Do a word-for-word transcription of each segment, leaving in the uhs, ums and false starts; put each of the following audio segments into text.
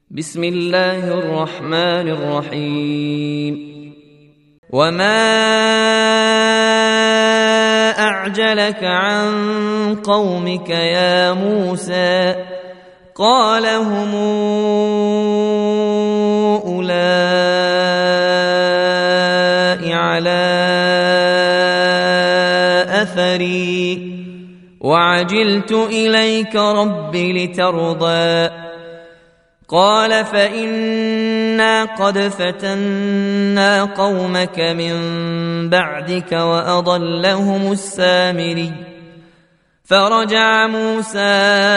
بسم الله الرحمن الرحيم. وما أعجلك عن قومك يا موسى؟ قال هم أولئك على أثري وعجلت إليك رب لترضى. قال فإنا قد فتنا قومك من بعدك وأضلهم السامري. فرجع موسى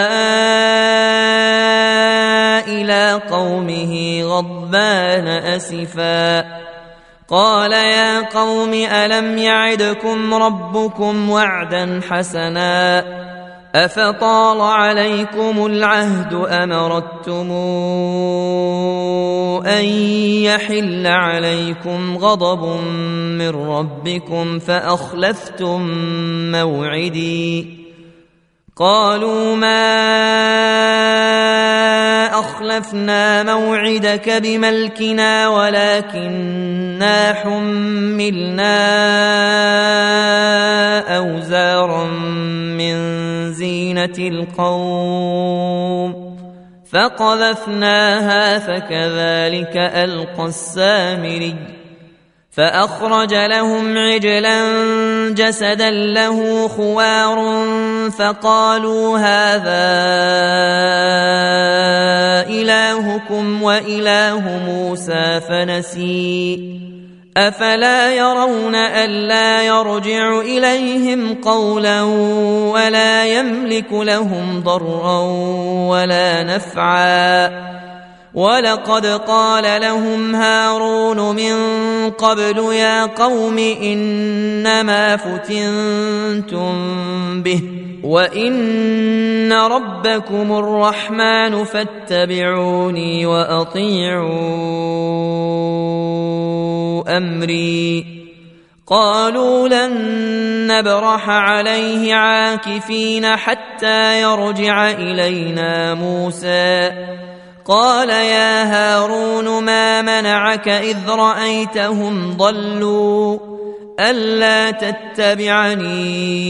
إلى قومه غضبان أسفا قال يا قوم ألم يعدكم ربكم وعدا حسنا أفطال عليكم العهد أم أردتم أن يحل عليكم غضب من ربكم فأخلفتم موعدي؟ قالوا ما أخلفنا موعدك بملكنا ولكننا حملنا أوزارا من زينة القوم فقذفناها فكذلك ألقى السامري. فأخرج لهم عجلا جسدا له خوار فقالوا هذا إلهكم وإله موسى فنسي. أفلا يرون ألا يرجع إليهم قولا ولا يملك لهم ضرا ولا نفعا؟ ولقد قال لهم هارون من قبل يا قوم إنما فتنتم به وإن ربكم الرحمن فاتبعوني وأطيعوا أمري. قالوا لن نبرح عليه عاكفين حتى يرجع إلينا موسى. قال يا هارون ما منعك إذ رأيتهم ضلوا ألا تتبعني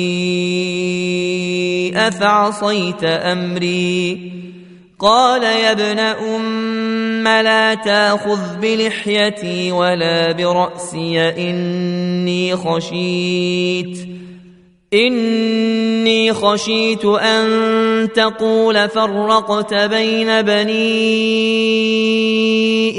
أفعصيت أمري؟ قال يا ابن أم لا تأخذ بلحيتي ولا برأسي إني خشيت إني خشيت أن تقول فرقت بين بني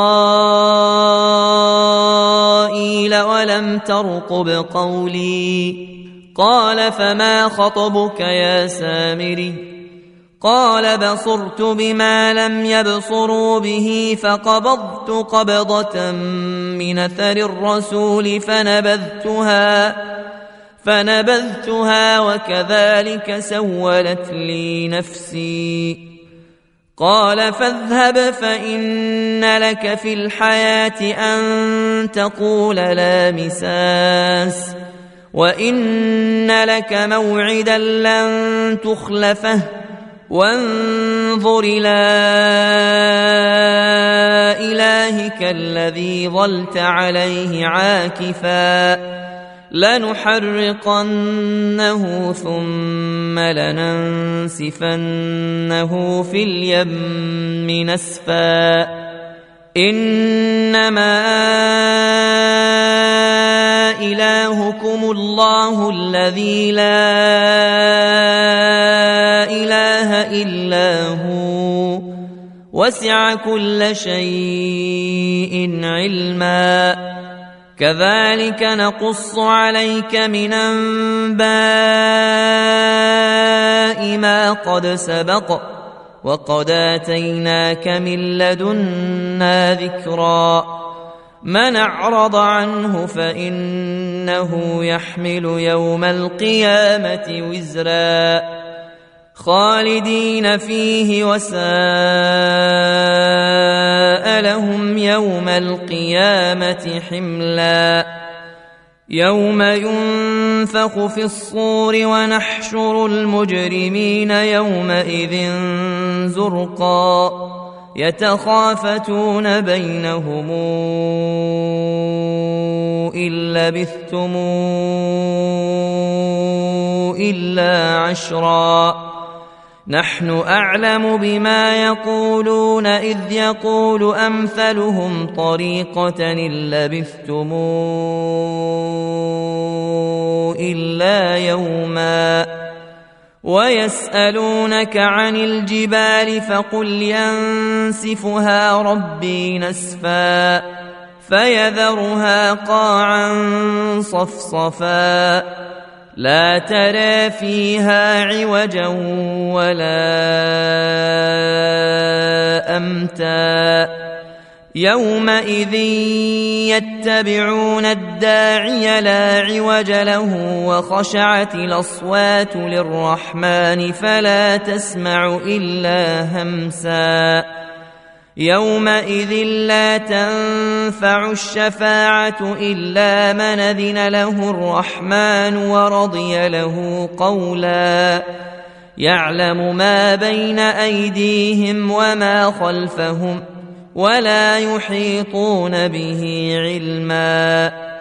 إسرائيل ولم ترقب قولي. قال فما خطبك يا سامري؟ قال بصرت بما لم يبصروا به فقبضت قبضة من أثر الرسول فنبذتها فنبذتها وكذلك سولت لي نفسي. قال فاذهب فإن لك في الحياة أن تقول لا مساس وإن لك موعدا لن تخلفه وانظر إلى إلهك الذي ظلت عليه عاكفا لنحرقنه ثم لننسفنه في اليم نسفا. إنما إلهكم الله الذي لا إله إلا هو وسع كل شيء علما. كذلك نقص عليك من أنباء ما قد سبق وقد آتيناك من لدنا ذكرا. من أعرض عنه فإنه يحمل يوم القيامة وزرا خالدين فيه وساء لهم يوم القيامة حملا. يوم ينفخ في الصور ونحشر المجرمين يومئذ زرقا يتخافتون بينهم إن لبثتم إلا عشرا نحن أعلم بما يقولون إذ يقول أمثلهم طريقة إن لبثتم إلا يوما ويسألونك عن الجبال فقل ينسفها ربي نسفا فيذرها قاعا صفصفا لا ترى فيها عوجا ولا أمتا يومئذ يتبعون الداعي لا عوج له وخشعت الأصوات للرحمن فلا تسمع إلا همسا يومئذ لا تنفع الشفاعة إلا من أذن له الرحمن ورضي له قولا يعلم ما بين أيديهم وما خلفهم ولا يحيطون به علما